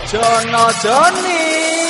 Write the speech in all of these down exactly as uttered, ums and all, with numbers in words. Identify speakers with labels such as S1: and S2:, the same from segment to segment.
S1: Jono Joni.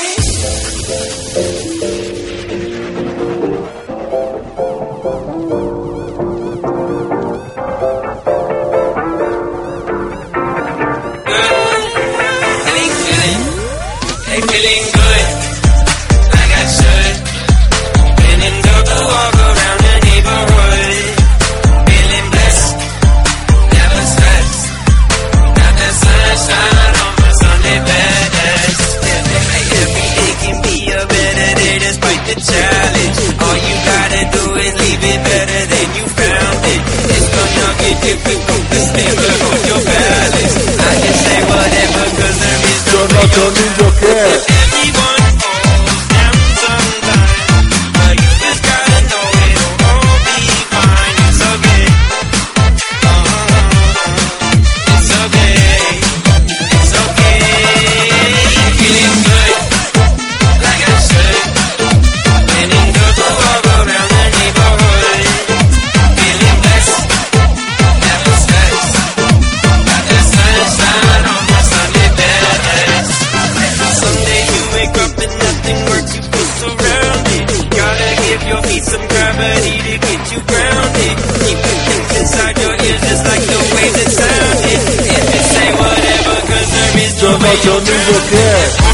S2: Feeling good, like I should. Feeling good to walk around the neighborhood. Feeling blessed, never stressed. Got that sunshine on my Sunday best. Every day can be a better day despite the challenge. All you gotta do is leave it better than you found it. It's gonna get difficult to stay on your balance. I can say whatever cause there is no
S1: Jono Joni Joker.
S2: Some gravity to get you grounded. Keep the things inside your ears just like the way that sounded. If it say whatever, cause there is no way
S1: Jono Joni Joker.